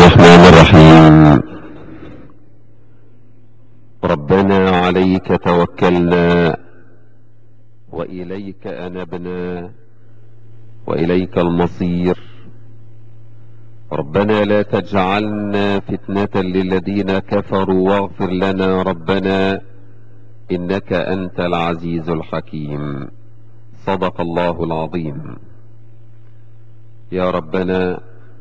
الرحمن الرحيم. ربنا عليك توكلنا وإليك أنبنا وإليك المصير. ربنا لا تجعلنا فتنة للذين كفروا واغفر لنا ربنا إنك أنت العزيز الحكيم. صدق الله العظيم. يا ربنا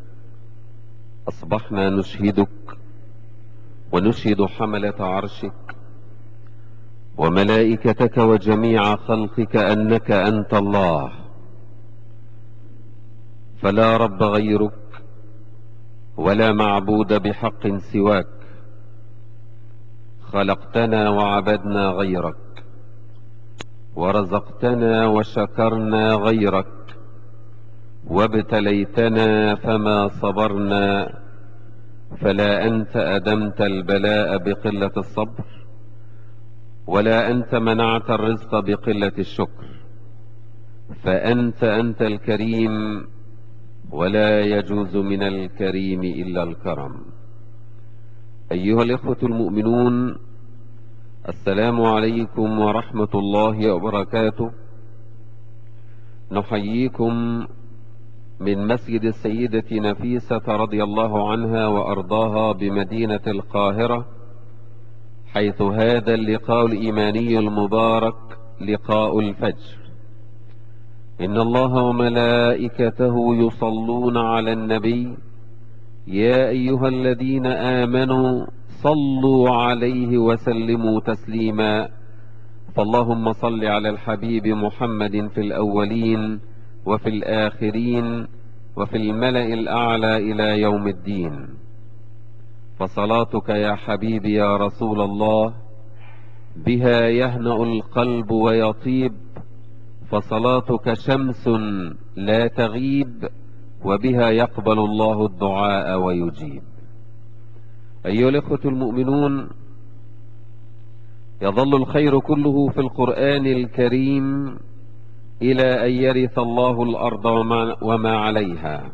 أصبحنا نشهدك ونشهد حملة عرشك وملائكتك وجميع خلقك أنك أنت الله، فلا رب غيرك ولا معبود بحق سواك. خلقتنا وعبدنا غيرك، ورزقتنا وشكرنا غيرك، وابتليتنا فما صبرنا. فلا أنت أدمت البلاء بقلة الصبر، ولا أنت منعت الرزق بقلة الشكر. فأنت الكريم، ولا يجوز من الكريم إلا الكرم. أيها الإخوة المؤمنون، السلام عليكم ورحمة الله وبركاته. نحييكم من مسجد السيدة نفيسة رضي الله عنها وأرضاها بمدينة القاهرة، حيث هذا اللقاء الإيماني المبارك لقاء الفجر. إن الله وملائكته يصلون على النبي، يا أيها الذين آمنوا صلوا عليه وسلموا تسليما. فاللهم صل على الحبيب محمد في الأولين وفي الآخرين وفي الملأ الأعلى إلى يوم الدين. فصلاتك يا حبيبي يا رسول الله بها يهنأ القلب ويطيب، فصلاتك شمس لا تغيب، وبها يقبل الله الدعاء ويجيب. أيها الإخوة المؤمنون، يظل الخير كله في القرآن الكريم إلى أن يرث الله الأرض وما عليها.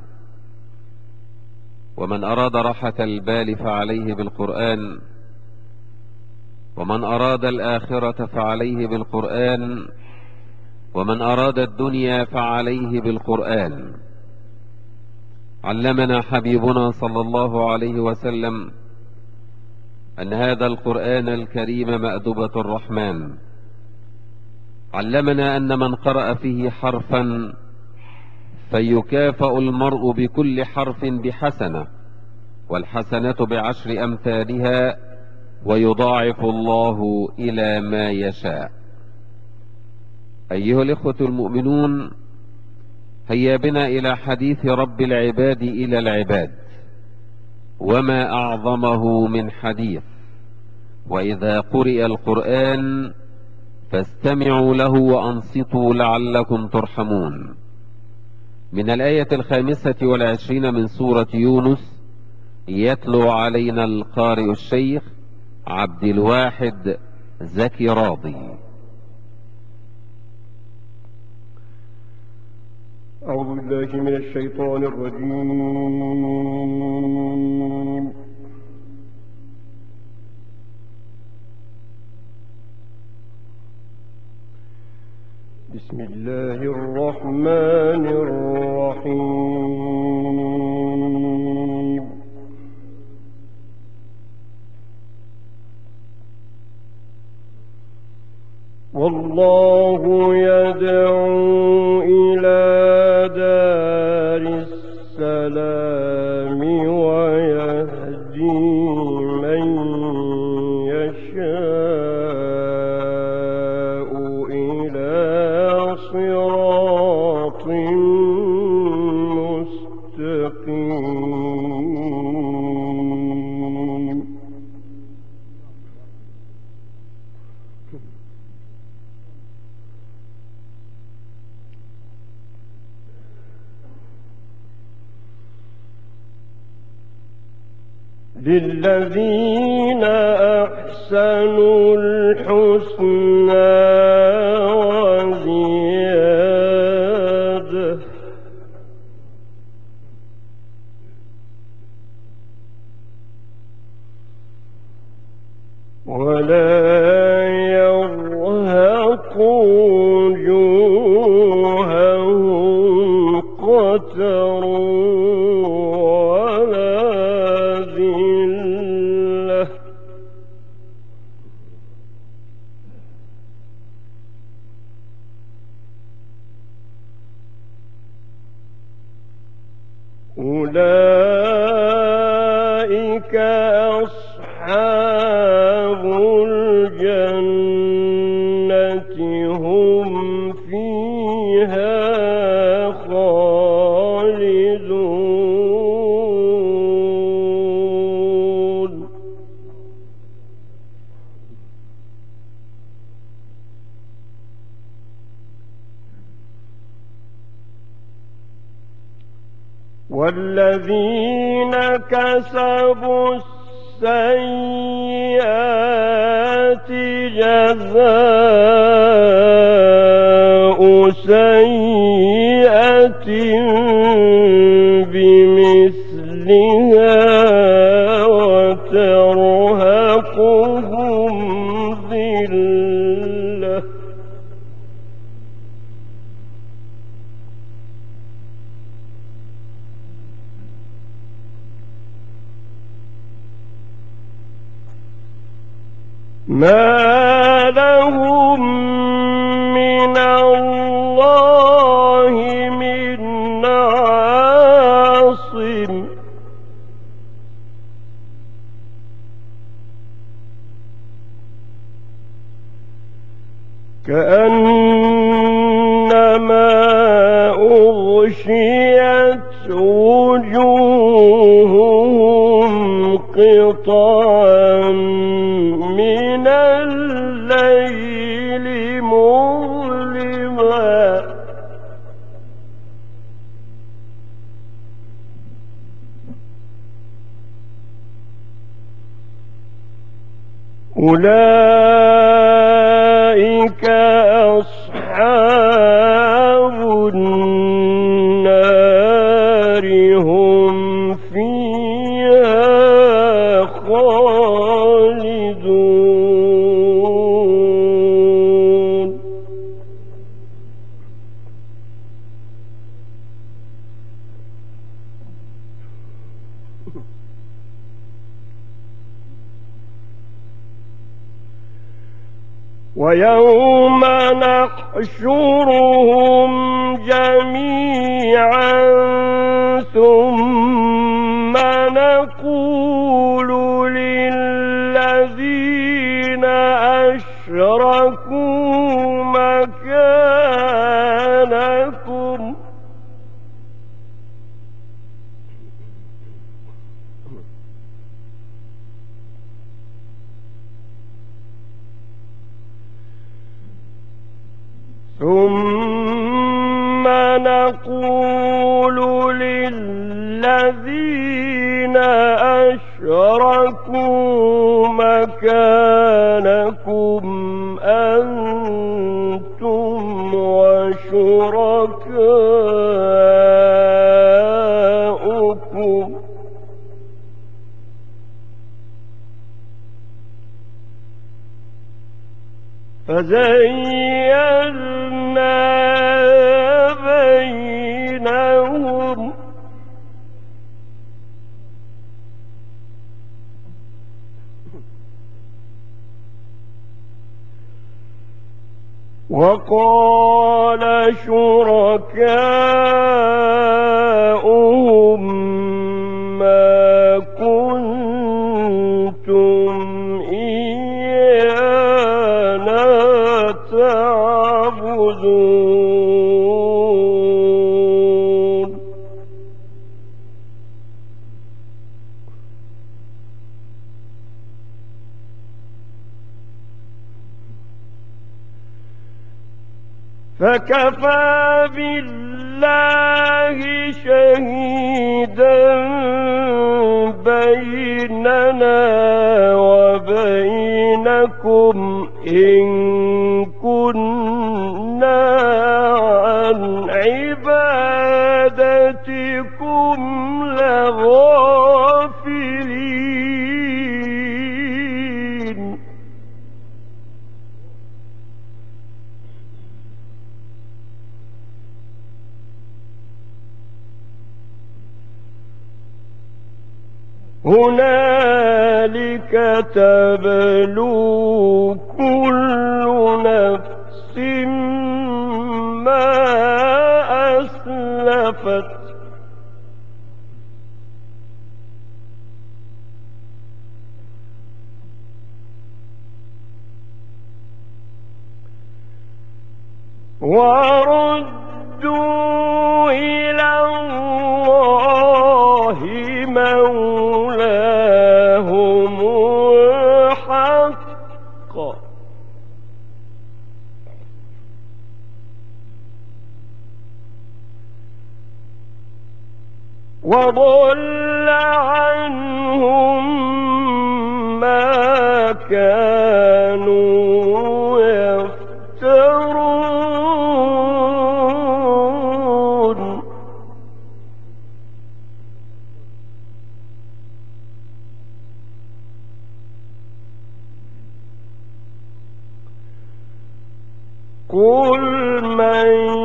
ومن أراد راحة البال فعليه بالقرآن، ومن أراد الآخرة فعليه بالقرآن، ومن أراد الدنيا فعليه بالقرآن. علمنا حبيبنا صلى الله عليه وسلم أن هذا القرآن الكريم مأدبة الرحمن. علمنا أن من قرأ فيه حرفا فيكافأ المرء بكل حرف بحسنة، والحسنة بعشر أمثالها، ويضاعف الله إلى ما يشاء. أيها الإخوة المؤمنون، هيا بنا إلى حديث رب العباد إلى العباد، وما أعظمه من حديث. وإذا قرئ القرآن فاستمعوا له وأنصتوا لعلكم ترحمون. من الآية 25 من سورة يونس. يتلو علينا القارئ الشيخ عبد الواحد زكي راضي. أعوذ بالله من الشيطان الرجيم. بسم الله الرحمن الرحيم. والله يدعو إلى دار السلام ويهدي من يشاء إلى صراط مستقيم. للذين أحسنوا الحسنى وزيادة. ولا يرهق وجوههم قتر ولا ذلة أولئك أصحاب الجنة هم فيها خالدون والذين كسبوا السيئات جزاء سيئة بمثلها وترهقهم ذلة ما لهم من الله من عاصم كأنما أغشيت وجوههم قطعا من الليل مظلما أولئك أصحاب النار هم فيها خالدون ويوم نحشرهم جميعا ثم نقول للذين أشركوا مكانكم ثم نقول للذين أشركوا مكانكم أنتم وشركاؤكم فزيّلنا بينهم وقال شركاؤهم ما كنتم إيانا تعبدون فكفى بالله شهيدا بيننا وبينكم إن كنا عن عبادتكم لغافلين هنالك تبلو كل نفس ما أسلفت وردوا إلى الله مولاهم الحق وضل عنهم ما كانوا يفترون قل من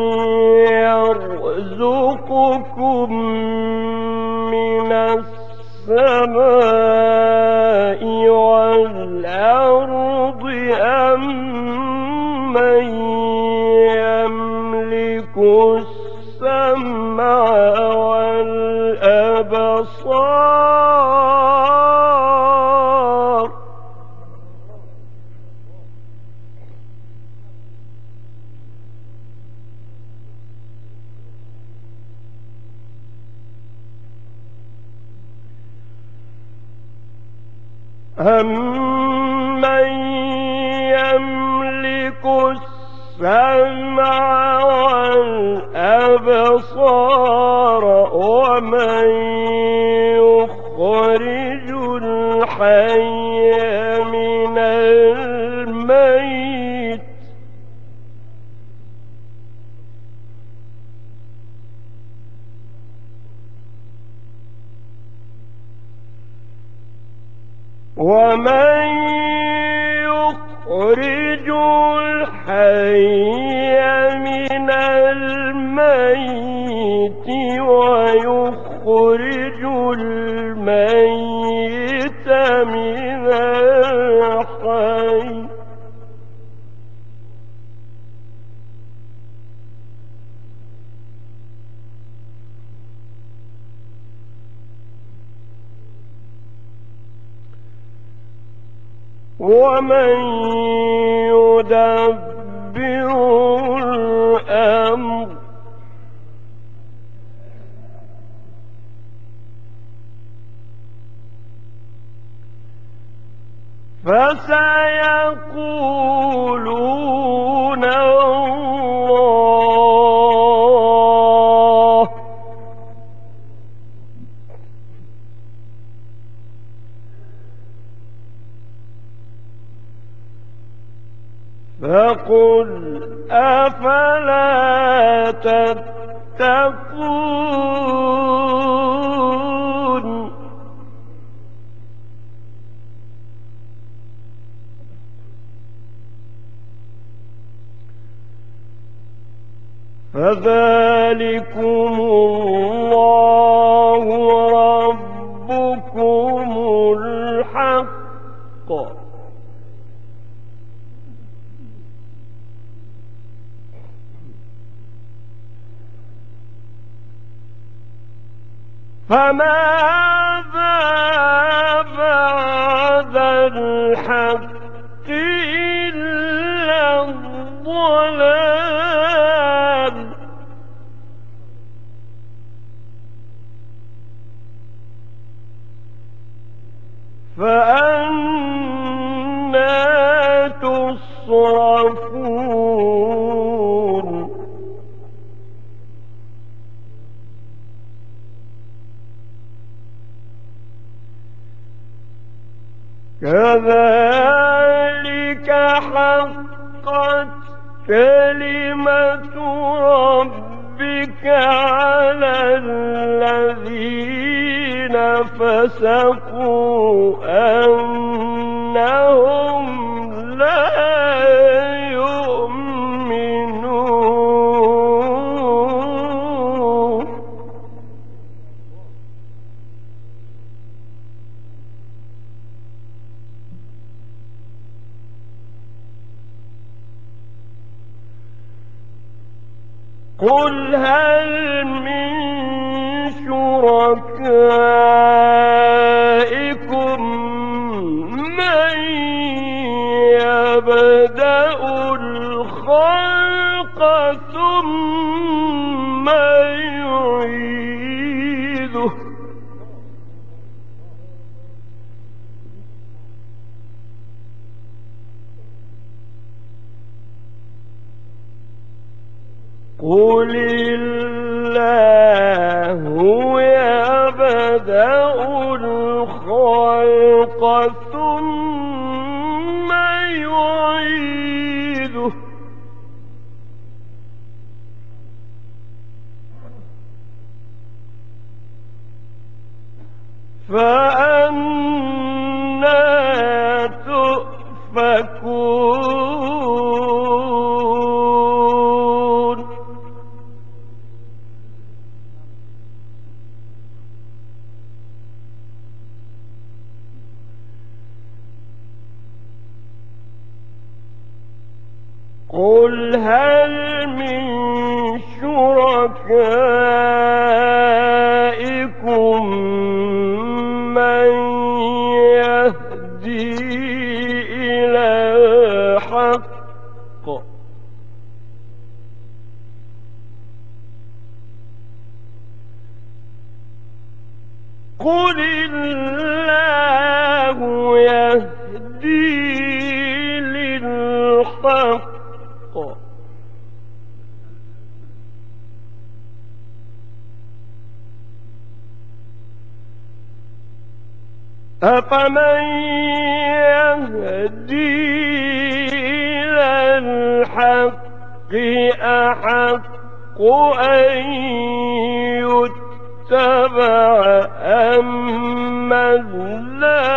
يرزقكم من السماء والأرض أم من يملك السمع والأبصار أَمَّن يَمْلِكُ السَّمْعَ وَالْأَبْصَارَ وَمَن يُخْرِجُ الْحَيَّ مِنَ الْمَيِّتِ ومن يخرج الحي من الميت ويخرج الميت من الحي ومن يدبر الأمر فسيقولون الله فقل أفلا تتقون فذلكم الله ربكم الحق فماذا بعد الحق إلا الضلال فأنى تصرفون كذلك حقت كلمة ربك على الذين فسقوا أنهم لا يؤمنون قل هل من شركائكم من يبدأ الخلق ثم يعيده قل الله يبدأ الخلق ثم يعيده فأنى تؤفكون قل هل من شركائكم من يهدي إلى الحق قل الله يهدي للحق أفمن يهدي إلى الحق أحق أن يتبع أمن لا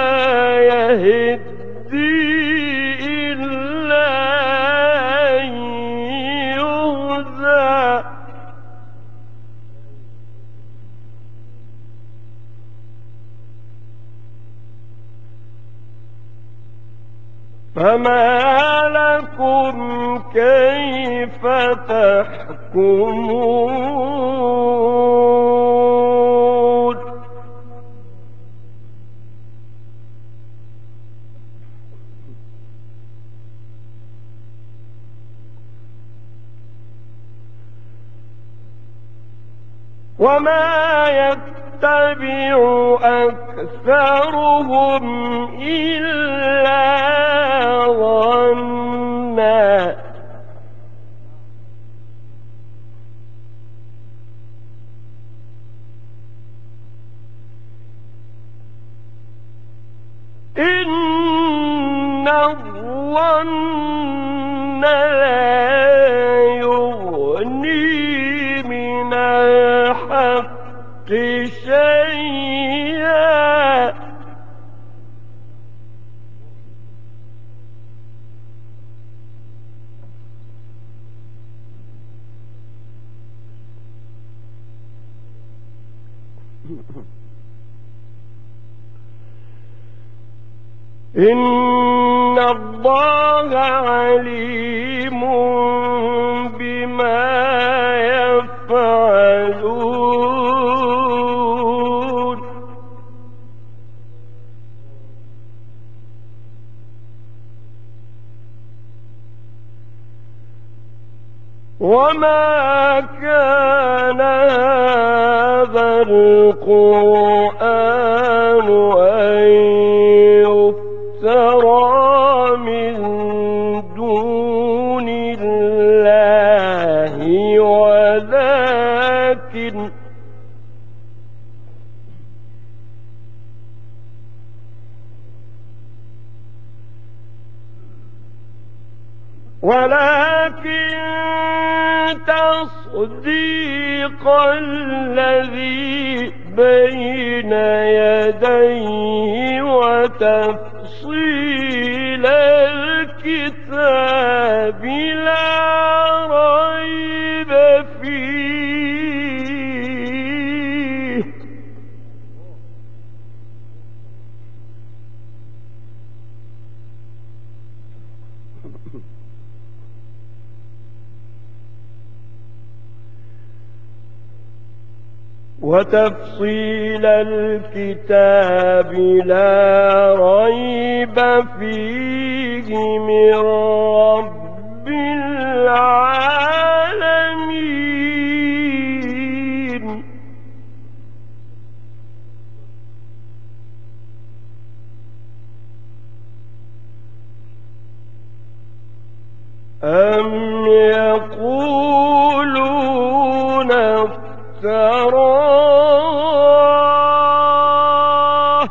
يهدي إلا أن يهدى فما لكم كيف تحكمون وما يتبع أكثرهم إلا ظنا إن الظن لا يغني من الحق شيئا إن الله عليم بما يفعلون وما كان هذا القرآن أن يفترى من دون الله ولكن تصديق الذي بين يديه وتفصيل الكتاب لا ريب فيه وتفصيل الكتاب لا ريب فيه من رب العالمين. أم يقولون افتراه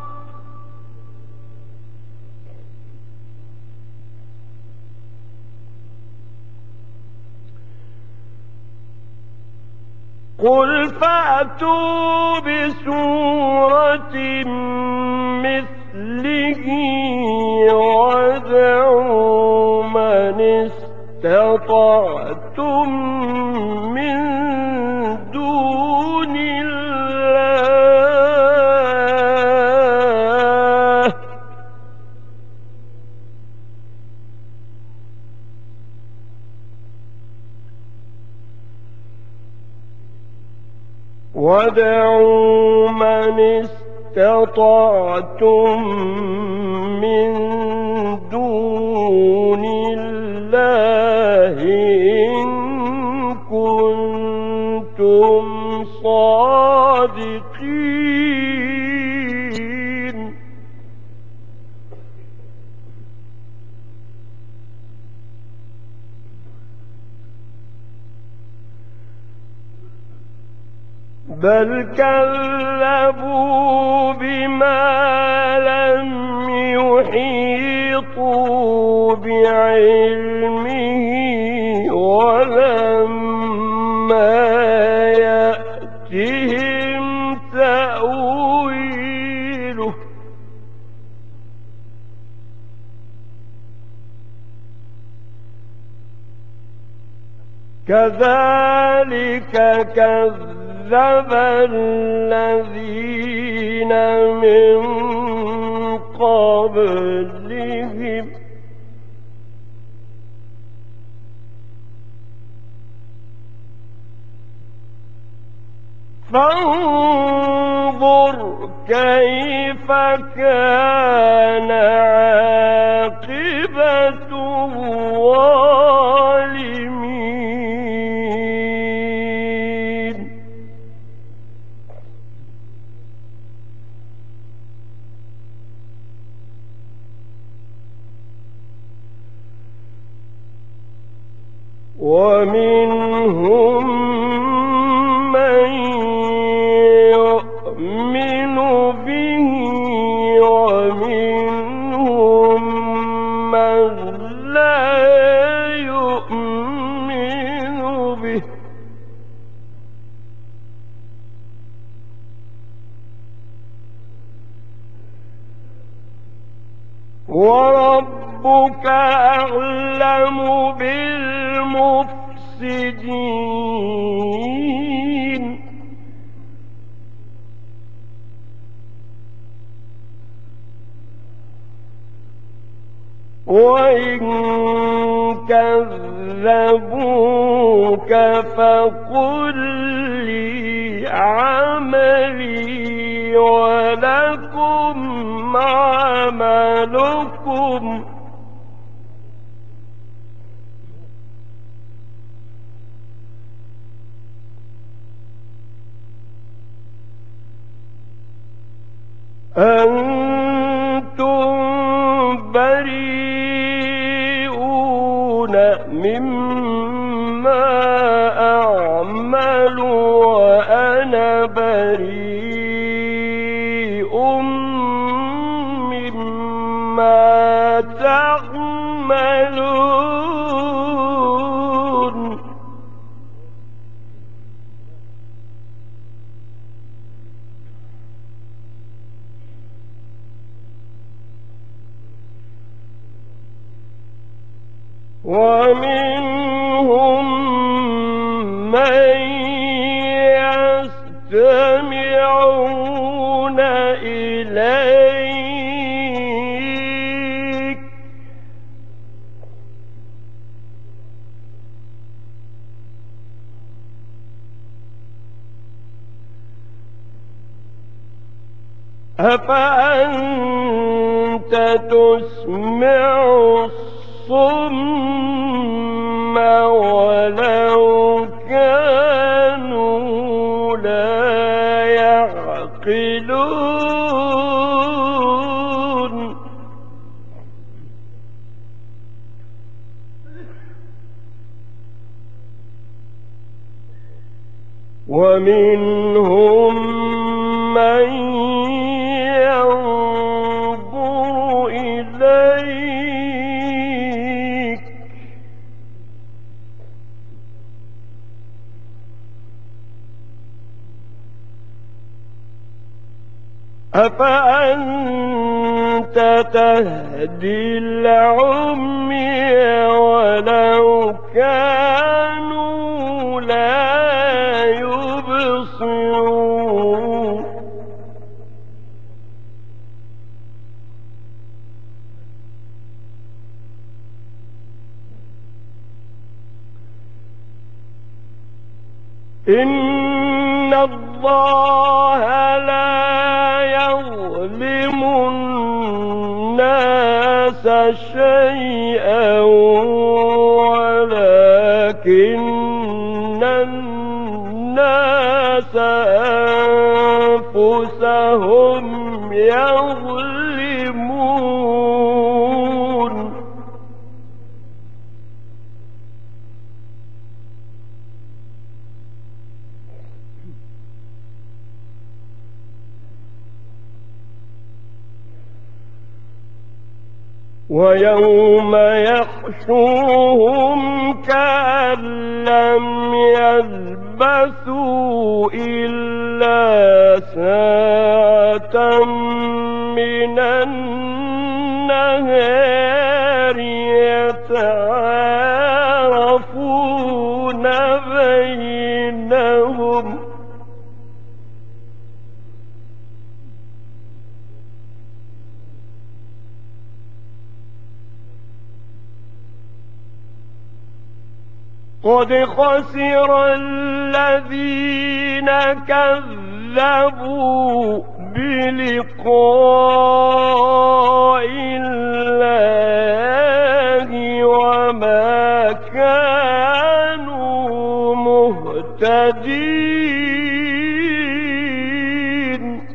قل فأتوا بسورة مثله وادعوا من استطعتم من دون الله من دون الله إن كنتم صادقين. بل كذبوا بما لم يحيطوا بعلمه ولما يأتهم تأويله كذلك كذب الذين من قبلهم فانظر كيف كان عاقبة الظالمين. ومنهم من يؤمن به ومنهم من لا يؤمن به وربك أعلم بالمفسدين. وإن كذبوك فقل لي عملي ولكم عملكم أنتم بريئون مما أعمل وأنا بريء مما تعملون. ومنهم من يستمعون إليك أفأنت تسمع الصم ولو كانوا لا يعقلون ومنهم من ينظر إليك أفأنت تهدي العمي ولو كانوا لا يبصرون إن الله لا يظلم الناس شيئا ولكن الناس أنفسهم يظلمون ويوم يحشرهم كأن لم يلبثوا إلا ساعة من النهار يتعارفون بينهم قد خسر الذين كذبوا بلقاء الله وما كانوا مهتدين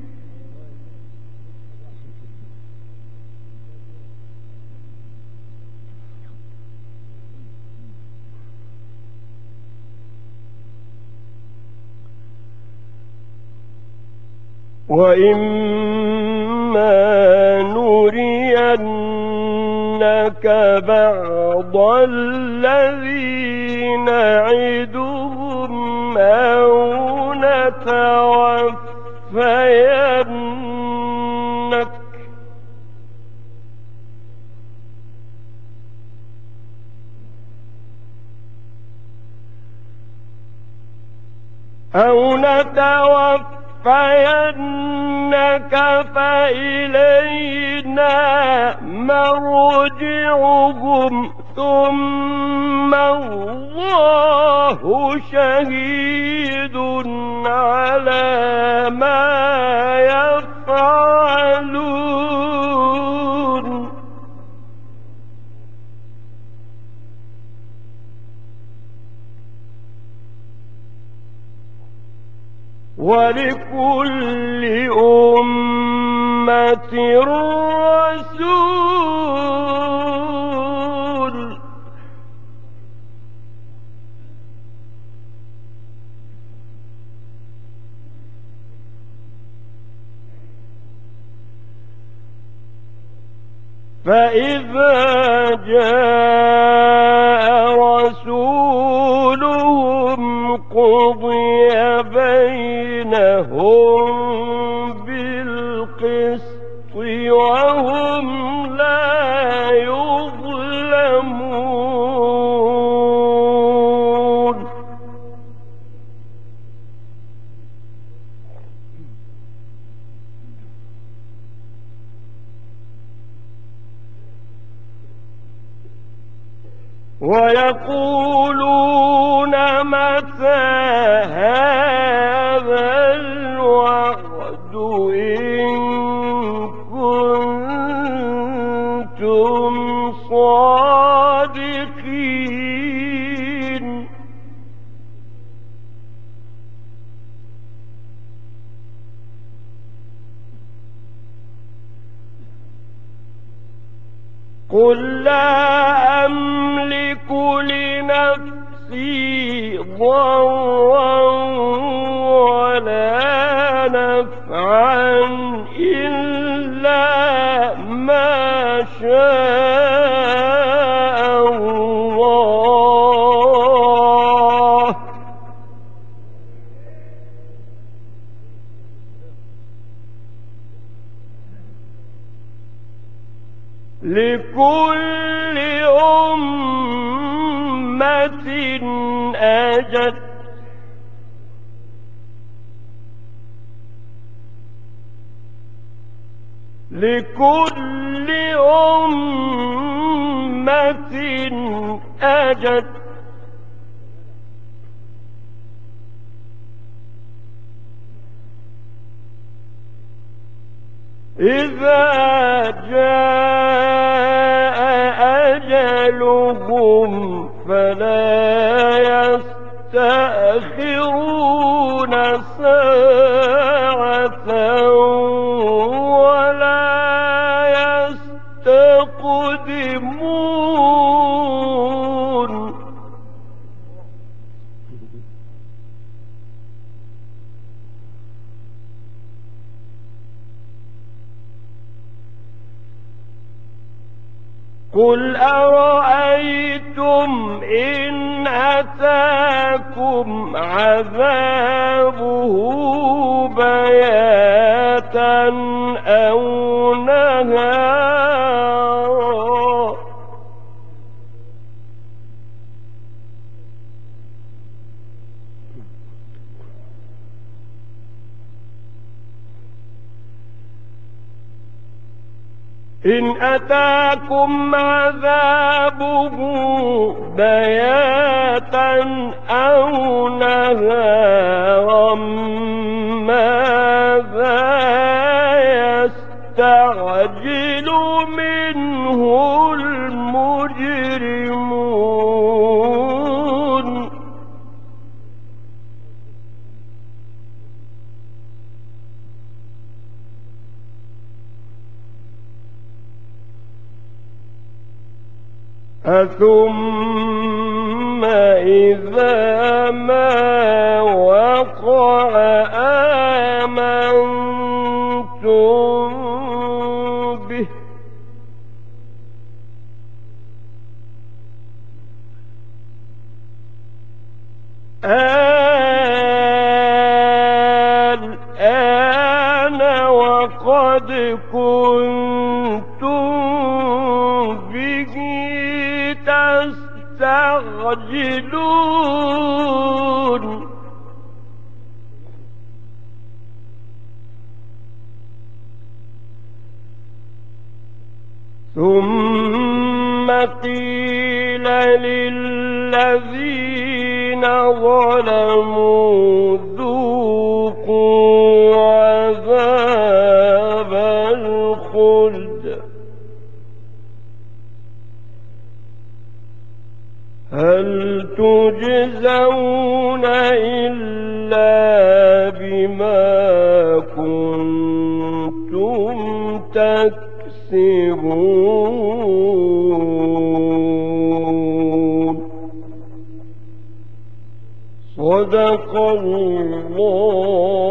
وإما نرينك بعض الذي نعدهم أو نتوفينك فإلينا مرجعهم ثم الله شهيد على ما يفعلون ولكل أمة رسول فإذا جاء رسولهم قضي بينهم بالقسط وهم لا يظلمون ويقولون متى هذا الوعد إن قل لا أملك لنفسي ضرا ولا نفعا إلا ما شاء الله لكل أمة أجل لكل أمة أجل إذا جاء أجلهم فلا يستأخرون ساعة ولا يستقدمون قل أرأيتم إن أتاكم عذابه بياتا أو نهارا إن أتاكم عذابه بياتا أو نهارا ماذا يستعجل منه المجرمون أثم إذا ما وقع آمنتم به الآن وقد كنتم به تستعجلون ثم قيل للذين ظلموا ذوقوا عذاب الخلد هل تجزون إلا بما كنتم تكسبون صدق الله